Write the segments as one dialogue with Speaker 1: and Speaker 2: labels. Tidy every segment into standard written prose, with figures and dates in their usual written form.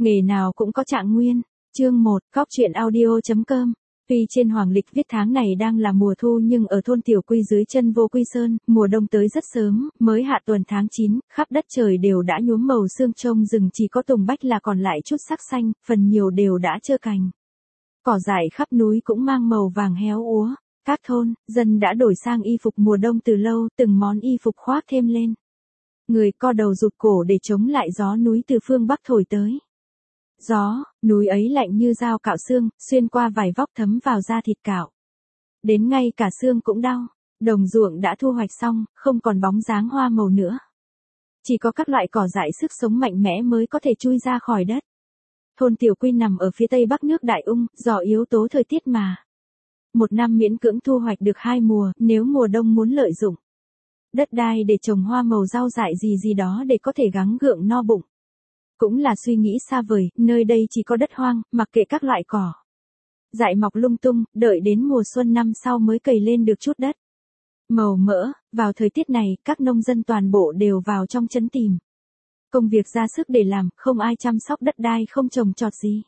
Speaker 1: Nghề nào cũng có trạng nguyên. Chương 1, Cóc truyện audio.com. Tuy trên hoàng lịch viết tháng này đang là mùa thu nhưng ở thôn Tiểu Quy dưới chân Vô Quy Sơn, mùa đông tới rất sớm, mới hạ tuần tháng 9, khắp đất trời đều đã nhuốm màu sương, trông rừng chỉ có tùng bách là còn lại chút sắc xanh, phần nhiều đều đã trơ cành. Cỏ dại khắp núi cũng mang màu vàng héo úa. Các thôn, dân đã đổi sang y phục mùa đông từ lâu, từng món y phục khoác thêm lên. Người co đầu rụt cổ để chống lại gió núi từ phương Bắc thổi tới. Gió, núi ấy lạnh như dao cạo xương, xuyên qua vải vóc thấm vào da thịt cạo. Đến ngay cả xương cũng đau, đồng ruộng đã thu hoạch xong, không còn bóng dáng hoa màu nữa. Chỉ có các loại cỏ dại sức sống mạnh mẽ mới có thể chui ra khỏi đất. Thôn Tiểu Quy nằm ở phía tây bắc nước Đại Ung, do yếu tố thời tiết mà. Một năm miễn cưỡng thu hoạch được 2 mùa, nếu mùa đông muốn lợi dụng đất đai để trồng hoa màu rau dại gì đó để có thể gắng gượng no bụng. Cũng là suy nghĩ xa vời, nơi đây chỉ có đất hoang, mặc kệ các loại cỏ dại mọc lung tung, đợi đến mùa xuân năm sau mới cày lên được chút đất màu mỡ. Vào thời tiết này, các nông dân toàn bộ đều vào trong trấn tìm công việc ra sức để làm, không ai chăm sóc đất đai, không trồng trọt gì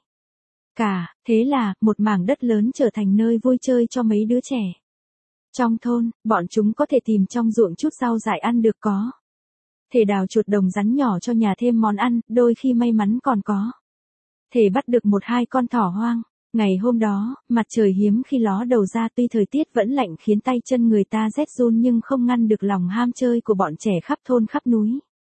Speaker 1: cả, thế là một mảng đất lớn trở thành nơi vui chơi cho mấy đứa trẻ. Trong thôn, bọn chúng có thể tìm trong ruộng chút rau dại ăn được, có thể đào chuột đồng rắn nhỏ cho nhà thêm món ăn, đôi khi may mắn còn có thể bắt được 1-2 con thỏ hoang. Ngày hôm đó, mặt trời hiếm khi ló đầu ra, tuy thời tiết vẫn lạnh khiến tay chân người ta rét run nhưng không ngăn được lòng ham chơi của bọn trẻ khắp thôn khắp núi.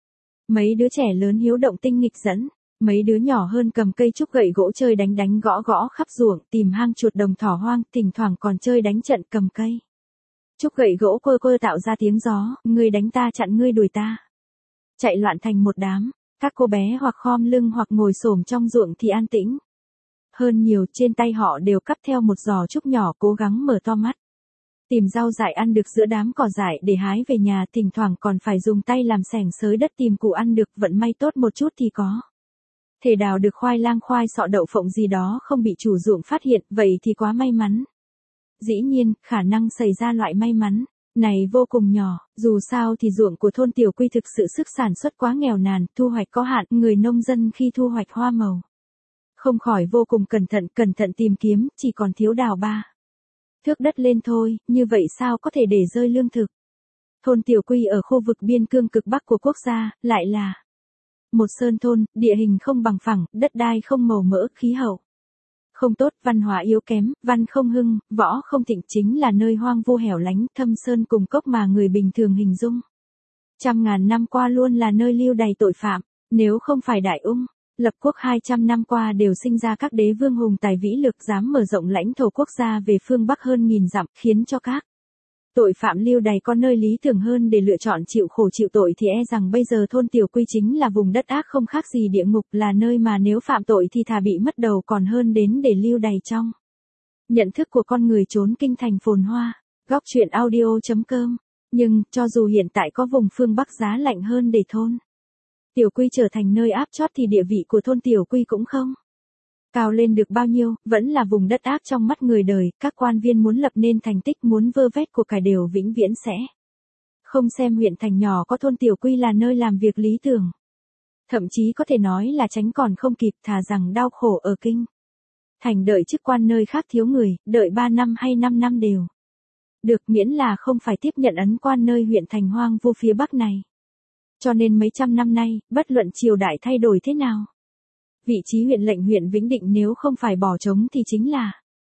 Speaker 1: Mấy đứa trẻ lớn hiếu động tinh nghịch dẫn, mấy đứa nhỏ hơn cầm cây trúc gậy gỗ chơi đánh gõ khắp ruộng, tìm hang chuột đồng thỏ hoang, thỉnh thoảng còn chơi đánh trận cầm cây trúc gậy gỗ quơ tạo ra tiếng gió, ngươi đánh ta chặn ngươi đuổi ta. Chạy loạn thành một đám, các cô bé hoặc khom lưng hoặc ngồi xổm trong ruộng thì an tĩnh hơn nhiều, trên tay họ đều cắp theo một giò trúc nhỏ, cố gắng mở to mắt tìm rau dại ăn được giữa đám cỏ dại để hái về nhà, thỉnh thoảng còn phải dùng tay làm xẻng xới đất tìm củ ăn được, vận may tốt một chút thì có thể đào được khoai lang khoai sọ đậu phộng gì đó không bị chủ ruộng phát hiện, vậy thì quá may mắn. Dĩ nhiên, khả năng xảy ra loại may mắn này vô cùng nhỏ, dù sao thì ruộng của thôn Tiểu Quy thực sự sức sản xuất quá nghèo nàn, thu hoạch có hạn, người nông dân khi thu hoạch hoa màu không khỏi vô cùng cẩn thận tìm kiếm, chỉ còn thiếu đào 3 thước đất lên thôi, như vậy sao có thể để rơi lương thực. Thôn Tiểu Quy ở khu vực biên cương cực bắc của quốc gia, lại là một sơn thôn, địa hình không bằng phẳng, đất đai không màu mỡ, khí hậu không tốt, văn hóa yếu kém, văn không hưng, võ không thịnh, chính là nơi hoang vu hẻo lánh, thâm sơn cùng cốc mà người bình thường hình dung. Trăm ngàn năm qua luôn là nơi lưu đày tội phạm, nếu không phải Đại Ung lập quốc 200 năm qua đều sinh ra các đế vương hùng tài vĩ lực dám mở rộng lãnh thổ quốc gia về phương Bắc hơn 1000 dặm, khiến cho các tội phạm lưu đày có nơi lý tưởng hơn để lựa chọn chịu khổ chịu tội, thì e rằng bây giờ thôn Tiểu Quy chính là vùng đất ác không khác gì địa ngục, là nơi mà nếu phạm tội thì thà bị mất đầu còn hơn đến để lưu đày trong nhận thức của con người trốn kinh thành phồn hoa. Góc truyện audio.com. Nhưng, cho dù hiện tại có vùng phương Bắc giá lạnh hơn để thôn Tiểu Quy trở thành nơi áp chót thì địa vị của thôn Tiểu Quy cũng không cao lên được bao nhiêu, vẫn là vùng đất ác trong mắt người đời, các quan viên muốn lập nên thành tích, muốn vơ vét của cải đều vĩnh viễn sẽ không xem huyện thành nhỏ có thôn Tiểu Quy là nơi làm việc lý tưởng. Thậm chí có thể nói là tránh còn không kịp, thà rằng đau khổ ở kinh thành đợi chức quan nơi khác thiếu người, đợi 3 năm hay 5 năm đều được, miễn là không phải tiếp nhận ấn quan nơi huyện thành hoang vu phía Bắc này. Cho nên mấy trăm năm nay, bất luận triều đại thay đổi thế nào, vị trí huyện lệnh huyện Vĩnh Định nếu không phải bỏ trống thì chính là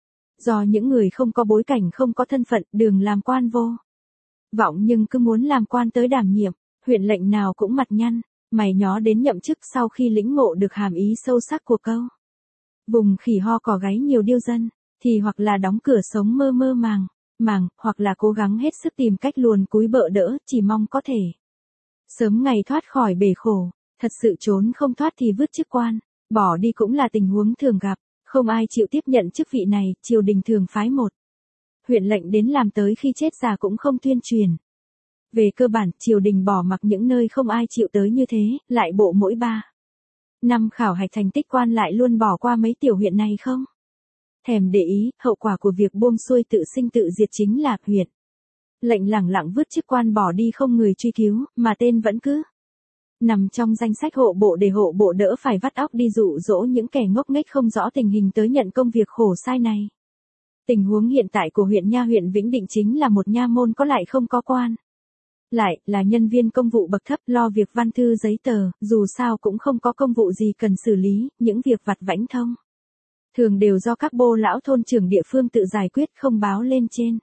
Speaker 1: do những người không có bối cảnh, không có thân phận, đường làm quan vô vọng nhưng cứ muốn làm quan tới đảm nhiệm, huyện lệnh nào cũng mặt nhăn, mày nhó đến nhậm chức. Sau khi lĩnh ngộ được hàm ý sâu sắc của câu vùng khỉ ho cò gáy nhiều điêu dân, thì hoặc là đóng cửa sống mơ mơ màng, hoặc là cố gắng hết sức tìm cách luồn cúi bợ đỡ, chỉ mong có thể sớm ngày thoát khỏi bể khổ. Thật sự trốn không thoát thì vứt chức quan, bỏ đi cũng là tình huống thường gặp, không ai chịu tiếp nhận chức vị này, triều đình thường phái một huyện lệnh đến làm tới khi chết già cũng không tuyên truyền. Về cơ bản, triều đình bỏ mặc những nơi không ai chịu tới như thế, lại bộ mỗi 3 năm khảo hạch thành tích quan lại luôn bỏ qua mấy tiểu huyện này không thèm để ý. Hậu quả của việc buông xuôi tự sinh tự diệt chính là huyện lệnh lẳng lặng vứt chức quan bỏ đi, không người truy cứu, mà tên vẫn cứ Nằm trong danh sách hộ bộ để hộ bộ đỡ phải vắt óc đi dụ dỗ những kẻ ngốc nghếch không rõ tình hình tới nhận công việc khổ sai này. Tình huống hiện tại của huyện Vĩnh Định chính là một nha môn có lại không có quan. Lại là nhân viên công vụ bậc thấp lo việc văn thư giấy tờ, dù sao cũng không có công vụ gì cần xử lý, những việc vặt vãnh thông. Thường đều do các bô lão thôn trưởng địa phương tự giải quyết không báo lên trên.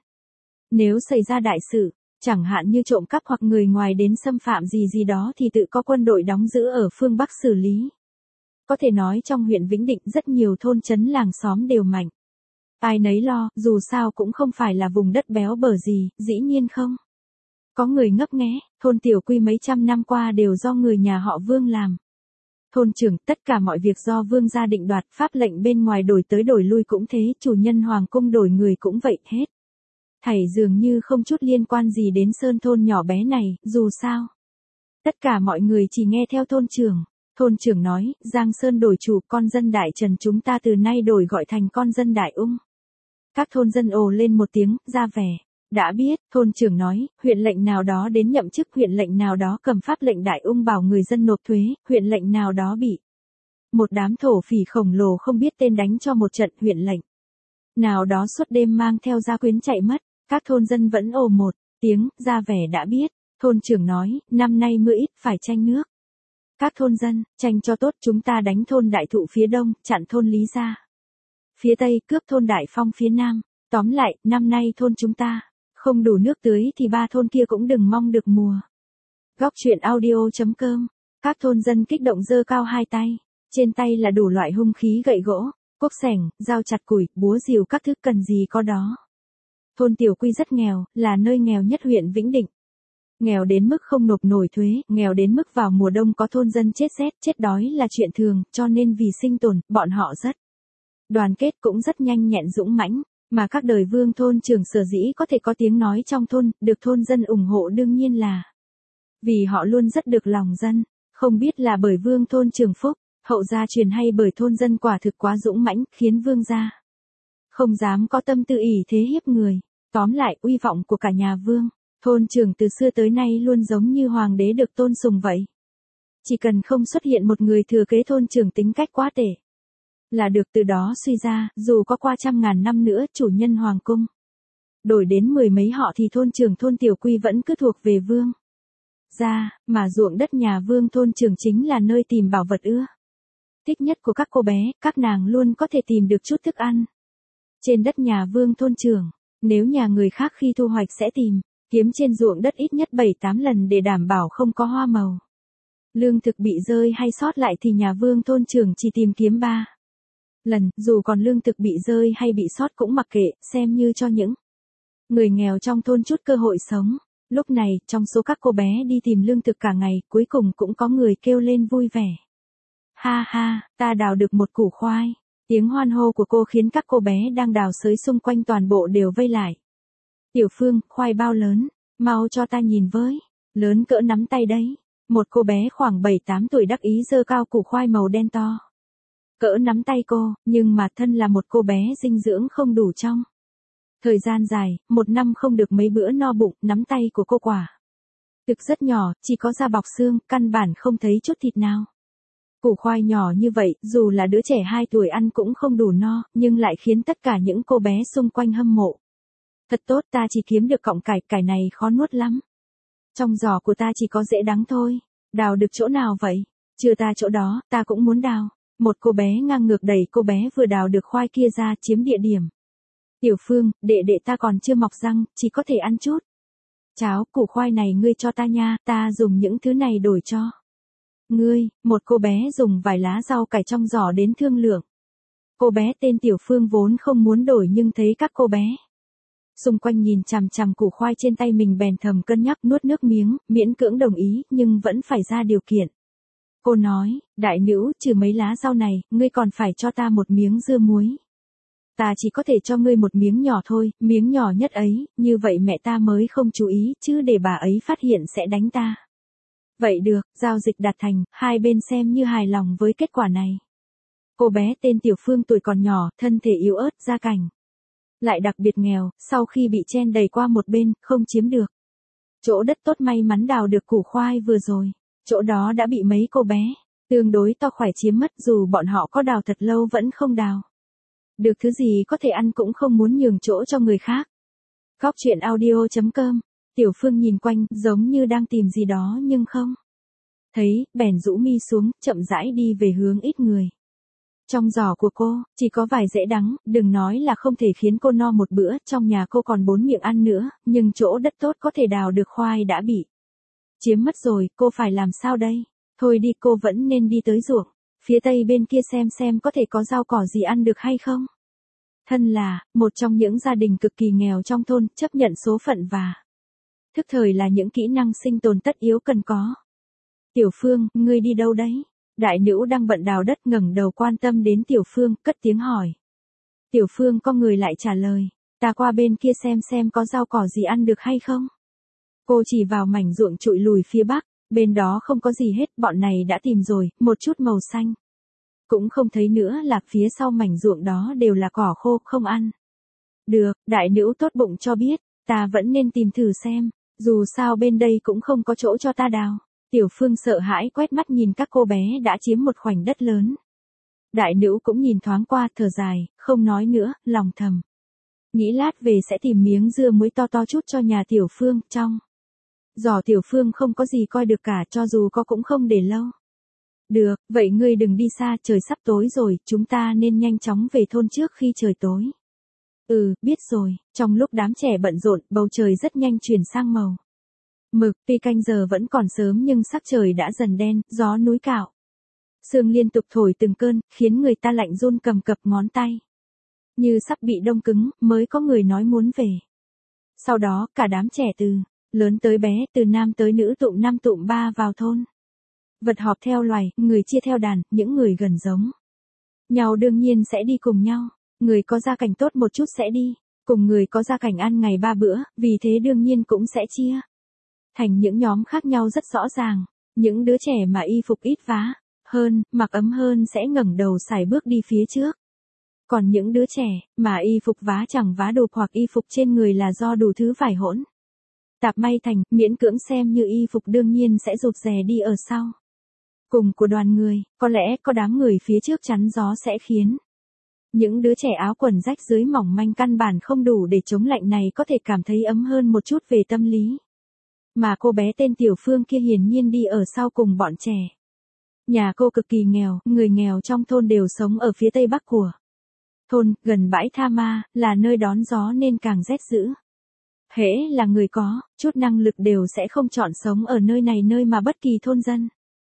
Speaker 1: Nếu xảy ra đại sự, chẳng hạn như trộm cắp hoặc người ngoài đến xâm phạm gì đó thì tự có quân đội đóng giữ ở phương Bắc xử lý. Có thể nói trong huyện Vĩnh Định rất nhiều thôn trấn làng xóm đều mạnh. Ai nấy lo, dù sao cũng không phải là vùng đất béo bở gì, dĩ nhiên không. Có người ngấp nghé, thôn Tiểu Quy mấy trăm năm qua đều do người nhà họ Vương làm. Thôn trưởng, tất cả mọi việc do Vương gia định đoạt, pháp lệnh bên ngoài đổi tới đổi lui cũng thế, chủ nhân hoàng cung đổi người cũng vậy hết. Thảy dường như không chút liên quan gì đến sơn thôn nhỏ bé này, dù sao. Tất cả mọi người chỉ nghe theo thôn trưởng. Thôn trưởng nói, Giang Sơn đổi chủ, con dân Đại Trần chúng ta từ nay đổi gọi thành con dân Đại Ung. Các thôn dân ồ lên một tiếng, ra vẻ. Đã biết, thôn trưởng nói, huyện lệnh nào đó đến nhậm chức, huyện lệnh nào đó cầm pháp lệnh Đại Ung bảo người dân nộp thuế, huyện lệnh nào đó bị một đám thổ phỉ khổng lồ không biết tên đánh cho một trận, huyện lệnh nào đó suốt đêm mang theo gia quyến chạy mất. Các thôn dân vẫn ồ một tiếng, ra vẻ đã biết. Thôn trưởng nói, năm nay mưa ít, phải tranh nước. Các thôn dân, tranh cho tốt, chúng ta đánh thôn Đại Thụ phía đông, chặn thôn Lý Gia phía tây, cướp thôn Đại Phong phía nam. Tóm lại, năm nay thôn chúng ta không đủ nước tưới thì ba thôn kia cũng đừng mong được mùa. Góc truyện audio.com. Các thôn dân kích động giơ cao hai tay. Trên tay là đủ loại hung khí, gậy gỗ, cuốc xẻng, dao chặt củi, búa rìu, các thứ cần gì có đó. Thôn Tiểu Quy rất nghèo, là nơi nghèo nhất huyện Vĩnh Định. Nghèo đến mức không nộp nổi thuế, nghèo đến mức vào mùa đông có thôn dân chết rét, chết đói là chuyện thường, cho nên vì sinh tồn, bọn họ rất đoàn kết, cũng rất nhanh nhẹn dũng mãnh. Mà các đời Vương thôn trưởng sở dĩ có thể có tiếng nói trong thôn, được thôn dân ủng hộ đương nhiên là vì họ luôn rất được lòng dân. Không biết là bởi Vương thôn trưởng phúc, hậu gia truyền hay bởi thôn dân quả thực quá dũng mãnh, khiến Vương gia không dám có tâm tư ỷ thế hiếp người. Tóm lại, uy vọng của cả nhà Vương thôn trưởng từ xưa tới nay luôn giống như hoàng đế được tôn sùng vậy. Chỉ cần không xuất hiện một người thừa kế thôn trưởng tính cách quá tệ là được, từ đó suy ra, dù có qua trăm ngàn năm nữa chủ nhân hoàng cung đổi đến mười mấy họ thì thôn trưởng thôn Tiểu Quy vẫn cứ thuộc về Vương gia, mà ruộng đất nhà Vương thôn trưởng chính là nơi tìm bảo vật ưa thích nhất của các cô bé, các nàng luôn có thể tìm được chút thức ăn trên đất nhà Vương thôn trưởng. Nếu nhà người khác khi thu hoạch sẽ tìm kiếm trên ruộng đất ít nhất 7-8 lần để đảm bảo không có hoa màu. Lương thực bị rơi hay sót lại thì nhà Vương thôn trưởng chỉ tìm kiếm 3 lần, dù còn lương thực bị rơi hay bị sót cũng mặc kệ, xem như cho những người nghèo trong thôn chút cơ hội sống. Lúc này, trong số các cô bé đi tìm lương thực cả ngày, cuối cùng cũng có người kêu lên vui vẻ. Ha ha, ta đào được một củ khoai. Tiếng hoan hô của cô khiến các cô bé đang đào xới xung quanh toàn bộ đều vây lại. Tiểu Phương, khoai bao lớn, mau cho ta nhìn với. Lớn cỡ nắm tay đấy. Một cô bé khoảng 7-8 tuổi đắc ý giơ cao củ khoai màu đen to cỡ nắm tay cô, nhưng mà thân là một cô bé dinh dưỡng không đủ trong thời gian dài, một năm không được mấy bữa no bụng. Nắm tay của cô quả thực rất nhỏ, chỉ có da bọc xương, căn bản không thấy chút thịt nào. Củ khoai nhỏ như vậy, dù là đứa trẻ 2 tuổi ăn cũng không đủ no, nhưng lại khiến tất cả những cô bé xung quanh hâm mộ. Thật tốt, ta chỉ kiếm được cọng cải, cải này khó nuốt lắm. Trong giỏ của ta chỉ có rễ đắng thôi. Đào được chỗ nào vậy? Chưa ta chỗ đó, ta cũng muốn đào. Một cô bé ngang ngược đẩy cô bé vừa đào được khoai kia ra, chiếm địa điểm. Tiểu Phương, đệ ta còn chưa mọc răng, chỉ có thể ăn chút cháo. Củ khoai này ngươi cho ta nha, ta dùng những thứ này đổi cho ngươi. Một cô bé dùng vài lá rau cải trong giỏ đến thương lượng. Cô bé tên Tiểu Phương vốn không muốn đổi nhưng thấy các cô bé xung quanh nhìn chằm chằm củ khoai trên tay mình bèn thầm cân nhắc, nuốt nước miếng, miễn cưỡng đồng ý, nhưng vẫn phải ra điều kiện. Cô nói, đại nữ, trừ mấy lá rau này, ngươi còn phải cho ta một miếng dưa muối. Ta chỉ có thể cho ngươi một miếng nhỏ thôi, miếng nhỏ nhất ấy, như vậy mẹ ta mới không chú ý, chứ để bà ấy phát hiện sẽ đánh ta. Vậy được, giao dịch đạt thành, hai bên xem như hài lòng với kết quả này. Cô bé tên Tiểu Phương tuổi còn nhỏ, thân thể yếu ớt, gia cảnh lại đặc biệt nghèo, sau khi bị chen đẩy qua một bên, không chiếm được chỗ đất tốt, may mắn đào được củ khoai vừa rồi. Chỗ đó đã bị mấy cô bé, tương đối to khỏe chiếm mất, dù bọn họ có đào thật lâu vẫn không đào được thứ gì có thể ăn, cũng không muốn nhường chỗ cho người khác. Góc chuyện audio.com. Tiểu Phương nhìn quanh, giống như đang tìm gì đó nhưng không thấy, bèn rũ mi xuống, chậm rãi đi về hướng ít người. Trong giỏ của cô, chỉ có vài rễ đắng, đừng nói là không thể khiến cô no một bữa, trong nhà cô còn 4 miệng ăn nữa, nhưng chỗ đất tốt có thể đào được khoai đã bị chiếm mất rồi, cô phải làm sao đây? Thôi đi, cô vẫn nên đi tới ruộng phía tây bên kia xem có thể có rau cỏ gì ăn được hay không. Thân là một trong những gia đình cực kỳ nghèo trong thôn, chấp nhận số phận và thức thời là những kỹ năng sinh tồn tất yếu cần có. Tiểu Phương, ngươi đi đâu đấy? Đại nữ đang bận đào đất ngẩng đầu quan tâm đến Tiểu Phương, cất tiếng hỏi. Tiểu Phương có người lại trả lời, ta qua bên kia xem có rau cỏ gì ăn được hay không. Cô chỉ vào mảnh ruộng trụi lùi phía bắc, bên đó không có gì hết, bọn này đã tìm rồi, một chút màu xanh cũng không thấy nữa, là phía sau mảnh ruộng đó đều là cỏ khô, không ăn được. Đại nữ tốt bụng cho biết, ta vẫn nên tìm thử xem, dù sao bên đây cũng không có chỗ cho ta đào. Tiểu Phương sợ hãi quét mắt nhìn các cô bé đã chiếm một khoảnh đất lớn. Đại nữ cũng nhìn thoáng qua, thở dài, không nói nữa, lòng thầm nghĩ lát về sẽ tìm miếng dưa muối to chút cho nhà Tiểu Phương. Trong giỏ Tiểu Phương không có gì coi được cả, cho dù có cũng không để lâu được. Vậy ngươi đừng đi xa, trời sắp tối rồi, chúng ta nên nhanh chóng về thôn trước khi trời tối. Ừ, biết rồi. Trong lúc đám trẻ bận rộn, bầu trời rất nhanh chuyển sang màu mực, tuy canh giờ vẫn còn sớm nhưng sắc trời đã dần đen, gió núi cạo sương liên tục thổi từng cơn, khiến người ta lạnh run cầm cập ngón tay, như sắp bị đông cứng. Mới có người nói muốn về. Sau đó, cả đám trẻ từ lớn tới bé, từ nam tới nữ, tụm năm tụm ba vào thôn. Vật họp theo loài, người chia theo đàn, những người gần giống nhau đương nhiên sẽ đi cùng nhau. Người có gia cảnh tốt một chút sẽ đi cùng người có gia cảnh ăn ngày 3 bữa, vì thế đương nhiên cũng sẽ chia thành những nhóm khác nhau rất rõ ràng. Những đứa trẻ mà y phục ít vá hơn, mặc ấm hơn sẽ ngẩng đầu sải bước đi phía trước. Còn những đứa trẻ mà y phục vá chẳng vá đục, hoặc y phục trên người là do đủ thứ vải hỗn tạp may thành, miễn cưỡng xem như y phục, đương nhiên sẽ rụt rè đi ở sau cùng của đoàn người. Có lẽ có đám người phía trước chắn gió sẽ khiến những đứa trẻ áo quần rách dưới mỏng manh căn bản không đủ để chống lạnh này có thể cảm thấy ấm hơn một chút về tâm lý. Mà cô bé tên Tiểu Phương kia hiển nhiên đi ở sau cùng bọn trẻ. Nhà cô cực kỳ nghèo, người nghèo trong thôn đều sống ở phía tây bắc của thôn, gần bãi Tha Ma, là nơi đón gió nên càng rét dữ. Hễ là người có chút năng lực đều sẽ không chọn sống ở nơi này, nơi mà bất kỳ thôn dân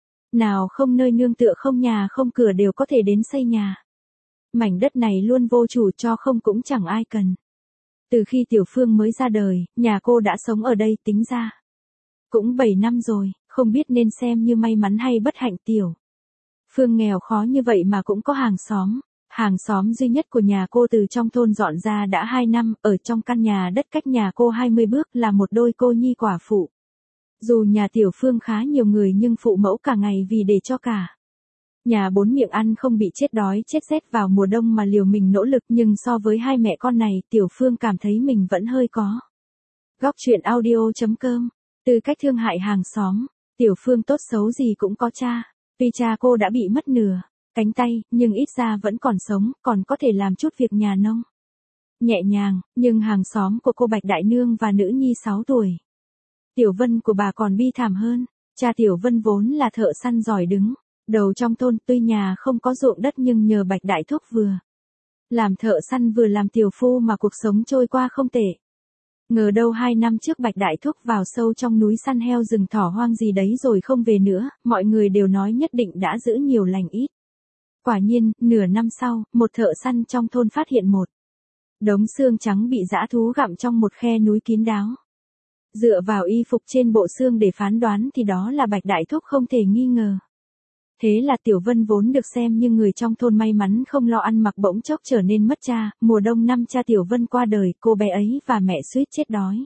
Speaker 1: nào không nơi nương tựa, không nhà không cửa đều có thể đến xây nhà. Mảnh đất này luôn vô chủ, cho không cũng chẳng ai cần. Từ khi Tiểu Phương mới ra đời, nhà cô đã sống ở đây, tính ra cũng 7 năm rồi, không biết nên xem như may mắn hay bất hạnh. Tiểu Phương nghèo khó như vậy mà cũng có hàng xóm. Hàng xóm duy nhất của nhà cô từ trong thôn dọn ra đã 2 năm, ở trong căn nhà đất cách nhà cô 20 bước là một đôi cô nhi quả phụ. Dù nhà Tiểu Phương khá nhiều người nhưng phụ mẫu cả ngày vì để cho cả nhà 4 miệng ăn không bị chết đói chết rét vào mùa đông mà liều mình nỗ lực, nhưng so với hai mẹ con này, Tiểu Phương cảm thấy mình vẫn hơi có. Góc chuyện audio.com. Từ cách thương hại hàng xóm, Tiểu Phương tốt xấu gì cũng có cha. Tuy cha cô đã bị mất nửa cánh tay, nhưng ít ra vẫn còn sống, còn có thể làm chút việc nhà nông nhẹ nhàng. Nhưng hàng xóm của cô Bạch Đại Nương và nữ nhi 6 tuổi, Tiểu Vân của bà, còn bi thảm hơn. Cha Tiểu Vân vốn là thợ săn giỏi đứng đầu trong thôn, tuy nhà không có ruộng đất nhưng nhờ Bạch Đại Thúc vừa làm thợ săn vừa làm tiểu phu mà cuộc sống trôi qua không tệ. Ngờ đâu 2 năm trước Bạch Đại Thúc vào sâu trong núi săn heo rừng thỏ hoang gì đấy rồi không về nữa, mọi người đều nói nhất định đã giữ nhiều lành ít. Quả nhiên, nửa năm sau, một thợ săn trong thôn phát hiện một đống xương trắng bị dã thú gặm trong một khe núi kín đáo. Dựa vào y phục trên bộ xương để phán đoán thì đó là Bạch Đại Thúc không thể nghi ngờ. Thế là Tiểu Vân vốn được xem như người trong thôn may mắn không lo ăn mặc bỗng chốc trở nên mất cha. Mùa đông năm cha Tiểu Vân qua đời, cô bé ấy và mẹ suýt chết đói.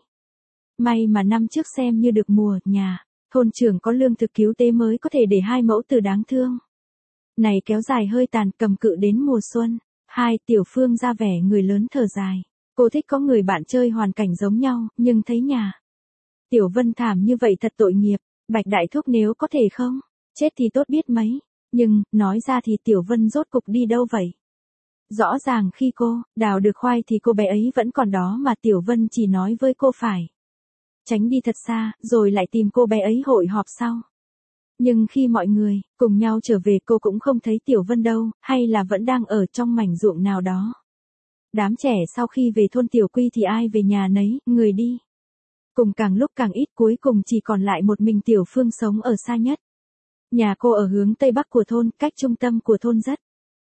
Speaker 1: May mà năm trước xem như được mùa, nhà thôn trưởng có lương thực cứu tế mới có thể để 2 mẫu từ đáng thương này kéo dài hơi tàn, cầm cự đến mùa xuân. Tiểu Phương ra vẻ người lớn thở dài. Cô thích có người bạn chơi hoàn cảnh giống nhau, nhưng thấy nhà Tiểu Vân thảm như vậy thật tội nghiệp. Bạch đại thúc nếu có thể không, chết thì tốt biết mấy. Nhưng, nói ra thì Tiểu Vân rốt cục đi đâu vậy? Rõ ràng khi cô, đào được khoai thì cô bé ấy vẫn còn đó mà Tiểu Vân chỉ nói với cô phải tránh đi thật xa, rồi lại tìm cô bé ấy hội họp sau. Nhưng khi mọi người cùng nhau trở về cô cũng không thấy Tiểu Vân đâu, hay là vẫn đang ở trong mảnh ruộng nào đó. Đám trẻ sau khi về thôn Tiểu Quy thì ai về nhà nấy, người đi. Cùng càng lúc càng ít, cuối cùng chỉ còn lại một mình Tiểu Phương sống ở xa nhất. Nhà cô ở hướng tây bắc của thôn, cách trung tâm của thôn rất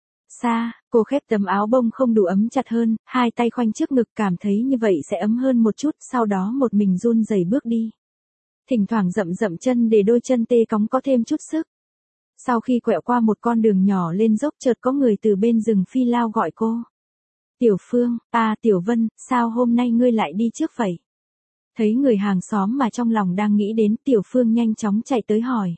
Speaker 1: xa. Cô khép tấm áo bông không đủ ấm chặt hơn, hai tay khoanh trước ngực, cảm thấy như vậy sẽ ấm hơn một chút, sau đó một mình run rẩy bước đi. Thỉnh thoảng dậm dậm chân để đôi chân tê cóng có thêm chút sức. Sau khi quẹo qua một con đường nhỏ lên dốc, chợt có người từ bên rừng phi lao gọi cô. Tiểu Phương, Tiểu Vân, sao hôm nay ngươi lại đi trước vậy? Thấy người hàng xóm mà trong lòng đang nghĩ đến, Tiểu Phương nhanh chóng chạy tới hỏi.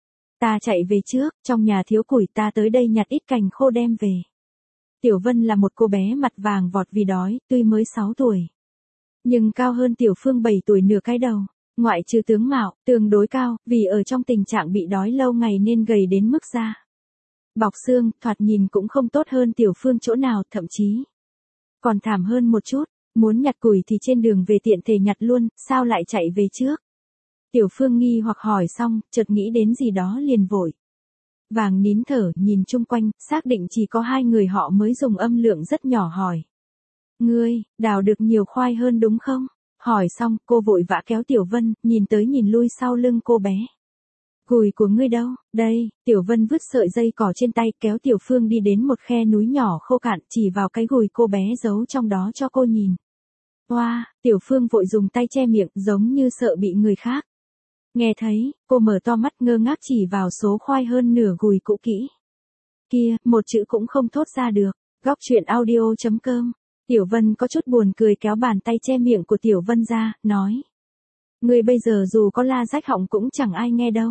Speaker 1: Ta chạy về trước, trong nhà thiếu củi, ta tới đây nhặt ít cành khô đem về. Tiểu Vân là một cô bé mặt vàng vọt vì đói, tuy mới 6 tuổi. Nhưng cao hơn Tiểu Phương 7 tuổi nửa cái đầu. Ngoại trừ tướng mạo, tương đối cao, vì ở trong tình trạng bị đói lâu ngày nên gầy đến mức da bọc xương, thoạt nhìn cũng không tốt hơn Tiểu Phương chỗ nào, thậm chí còn thảm hơn một chút. Muốn nhặt củi thì trên đường về tiện thể nhặt luôn, sao lại chạy về trước? Tiểu Phương nghi hoặc hỏi xong, chợt nghĩ đến gì đó liền vội vàng nín thở, nhìn chung quanh, xác định chỉ có hai người họ mới dùng âm lượng rất nhỏ hỏi. Ngươi, đào được nhiều khoai hơn đúng không? Hỏi xong, cô vội vã kéo Tiểu Vân, nhìn tới nhìn lui sau lưng cô bé. Gùi của ngươi đâu? Đây, Tiểu Vân vứt sợi dây cỏ trên tay, kéo Tiểu Phương đi đến một khe núi nhỏ khô cạn, chỉ vào cái gùi cô bé giấu trong đó cho cô nhìn. Oa, Tiểu Phương vội dùng tay che miệng, giống như sợ bị người khác nghe thấy, cô mở to mắt ngơ ngác chỉ vào số khoai hơn nửa gùi cũ kỹ kia, một chữ cũng không thốt ra được. Góc truyện audio.com. Tiểu Vân có chút buồn cười kéo bàn tay che miệng của Tiểu Vân ra, nói. Ngươi bây giờ dù có la rách họng cũng chẳng ai nghe đâu.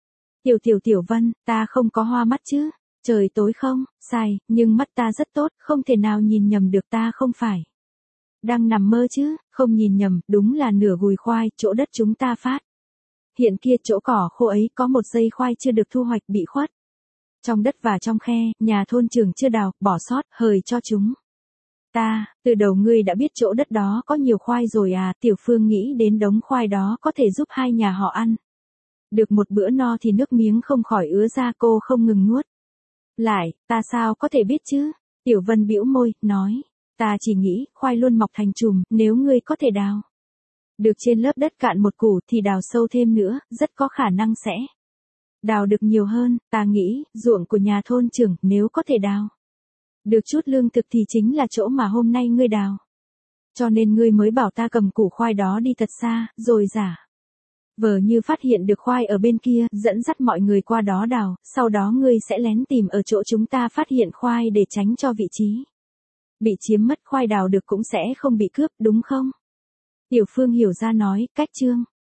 Speaker 1: Tiểu Vân, ta không có hoa mắt chứ? Trời tối không? Sai, nhưng mắt ta rất tốt, không thể nào nhìn nhầm được, ta không phải đang nằm mơ chứ? Không nhìn nhầm, đúng là nửa gùi khoai, chỗ đất chúng ta phát hiện kia, chỗ cỏ khô ấy có một dây khoai chưa được thu hoạch bị khuất trong đất và trong khe, nhà thôn trưởng chưa đào, bỏ sót, hời cho chúng ta. Từ đầu ngươi đã biết chỗ đất đó có nhiều khoai rồi à? Tiểu Phương nghĩ đến đống khoai đó có thể giúp hai nhà họ ăn được một bữa no thì nước miếng không khỏi ứa ra, cô không ngừng nuốt lại. Ta sao có thể biết chứ? Tiểu Vân bĩu môi, nói. Ta chỉ nghĩ, khoai luôn mọc thành chùm, nếu ngươi có thể đào được trên lớp đất cạn một củ thì đào sâu thêm nữa, rất có khả năng sẽ đào được nhiều hơn. Ta nghĩ, ruộng của nhà thôn trưởng, nếu có thể đào được chút lương thực thì chính là chỗ mà hôm nay ngươi đào. Cho nên ngươi mới bảo ta cầm củ khoai đó đi thật xa, rồi giả vờ như phát hiện được khoai ở bên kia, dẫn dắt mọi người qua đó đào, sau đó ngươi sẽ lén tìm ở chỗ chúng ta phát hiện khoai để tránh cho vị trí bị chiếm mất, khoai đào được cũng sẽ không bị cướp, đúng không? Tiểu Phương hiểu ra nói, cách chương